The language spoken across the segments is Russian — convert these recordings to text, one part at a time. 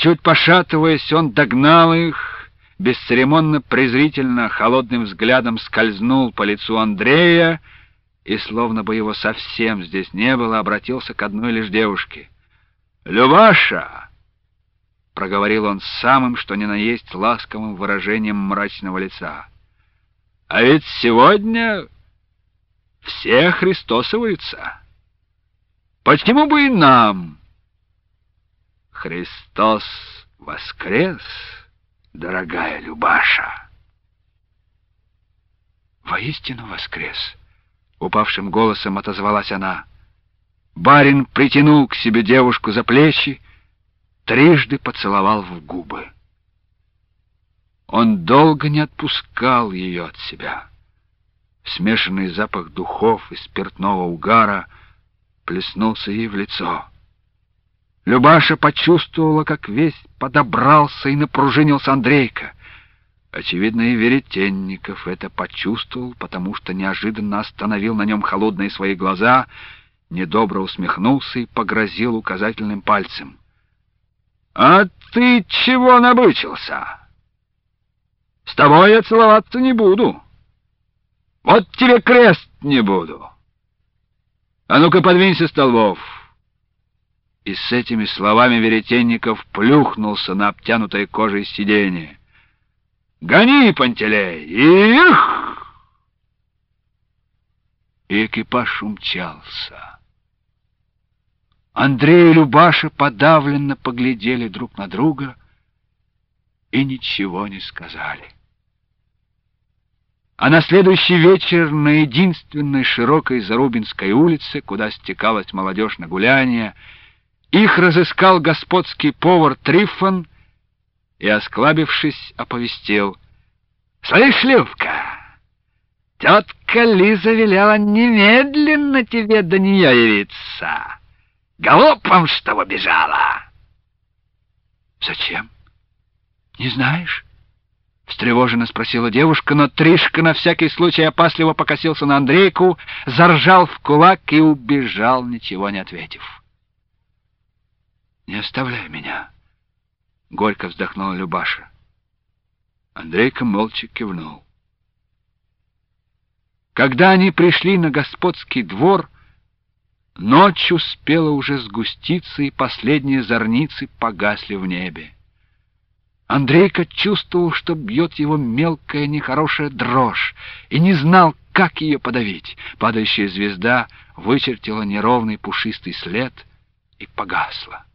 Чуть пошатываясь, он догнал их, бесцеремонно, презрительно, холодным взглядом скользнул по лицу Андрея и, словно бы его совсем здесь не было, обратился к одной лишь девушке. «Любаша!» — проговорил он самым, что ни на есть, ласковым выражением мрачного лица. «А ведь сегодня все христосоваются. Почему бы и нам? Христос воскрес, дорогая Любаша!» «Воистину воскрес!» — упавшим голосом отозвалась она. Барин притянул к себе девушку за плечи, трижды поцеловал в губы. Он долго не отпускал ее от себя. Смешанный запах духов и спиртного угара плеснулся ей в лицо. Любаша почувствовала, как весь подобрался и напружинился Андрейка. Очевидно, и Веретенников это почувствовал, потому что неожиданно остановил на нем холодные свои глаза, недобро усмехнулся и погрозил указательным пальцем. «А ты чего набычился? С тобой я целоваться не буду. Вот тебе крест не буду. А ну-ка подвинься, Столбов!» И с этими словами Веретенников плюхнулся на обтянутое кожей сиденье. «Гони, Пантелей! Их!» И экипаж умчался. Андрей и Любаша подавленно поглядели друг на друга и ничего не сказали. А на следующий вечер на единственной широкой Зарубинской улице, куда стекалась молодежь на гуляние, их разыскал господский повар Трифон и, осклабившись, оповестил: «Слышь, Любка, тетка Лиза велела немедленно тебе до нее явиться. Галопом, чтобы бежала!» «Зачем? Не знаешь?» — встревоженно спросила девушка, но Тришка на всякий случай опасливо покосился на Андрейку, заржал в кулак и убежал, ничего не ответив. «Не оставляй меня», — горько вздохнула Любаша. Андрейка молча кивнул. Когда они пришли на господский двор, ночь успела уже сгуститься, и последние зорницы погасли в небе. Андрейка чувствовал, что бьет его мелкая нехорошая дрожь, и не знал, как ее подавить. Падающая звезда вычертила неровный пушистый след и погасла.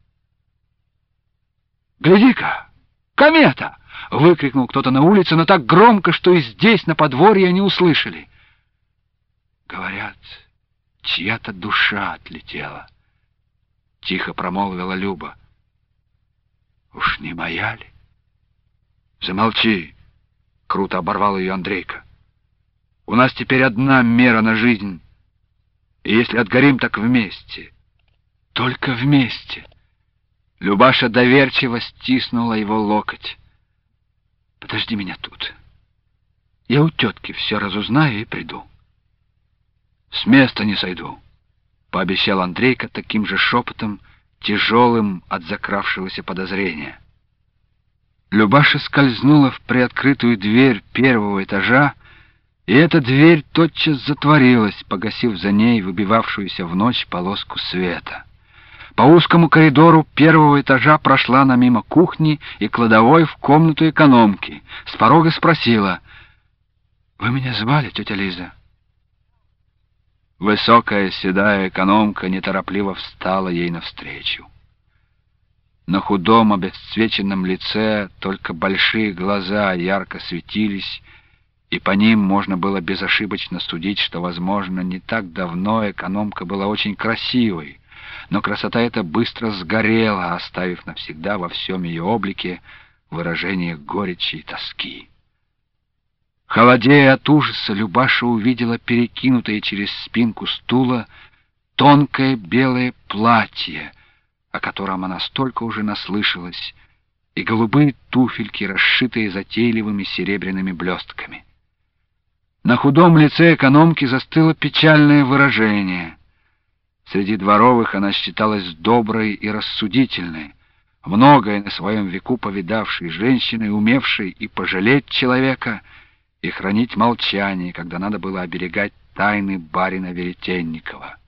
«Гляди-ка, комета!» — выкрикнул кто-то на улице, но так громко, что и здесь, на подворье, они услышали. «Говорят, чья-то душа отлетела», — тихо промолвила Люба. «Уж не моя ли?» «Замолчи!» — круто оборвал ее Андрейка. «У нас теперь одна мера на жизнь, и если отгорим, так вместе. Только вместе!» Любаша доверчиво стиснула его локоть. «Подожди меня тут. Я у тетки все разузнаю и приду». «С места не сойду», — пообещал Андрейка таким же шепотом, тяжелым от закравшегося подозрения. Любаша скользнула в приоткрытую дверь первого этажа, и эта дверь тотчас затворилась, погасив за ней выбивавшуюся в ночь полоску света. По узкому коридору первого этажа прошла она мимо кухни и кладовой в комнату экономки. С порога спросила: «Вы меня звали, тетя Лиза?» Высокая седая экономка неторопливо встала ей навстречу. На худом обесцвеченном лице только большие глаза ярко светились, и по ним можно было безошибочно судить, что, возможно, не так давно экономка была очень красивой, но красота эта быстро сгорела, оставив навсегда во всем ее облике выражение горечи и тоски. Холодея от ужаса, Любаша увидела перекинутое через спинку стула тонкое белое платье, о котором она столько уже наслышалась, и голубые туфельки, расшитые затейливыми серебряными блестками. На худом лице экономки застыло печальное выражение. Среди дворовых она считалась доброй и рассудительной. многое на своем веку повидавшей женщиной, умевшей и пожалеть человека, и хранить молчание, когда надо было оберегать тайны барина Веретенникова.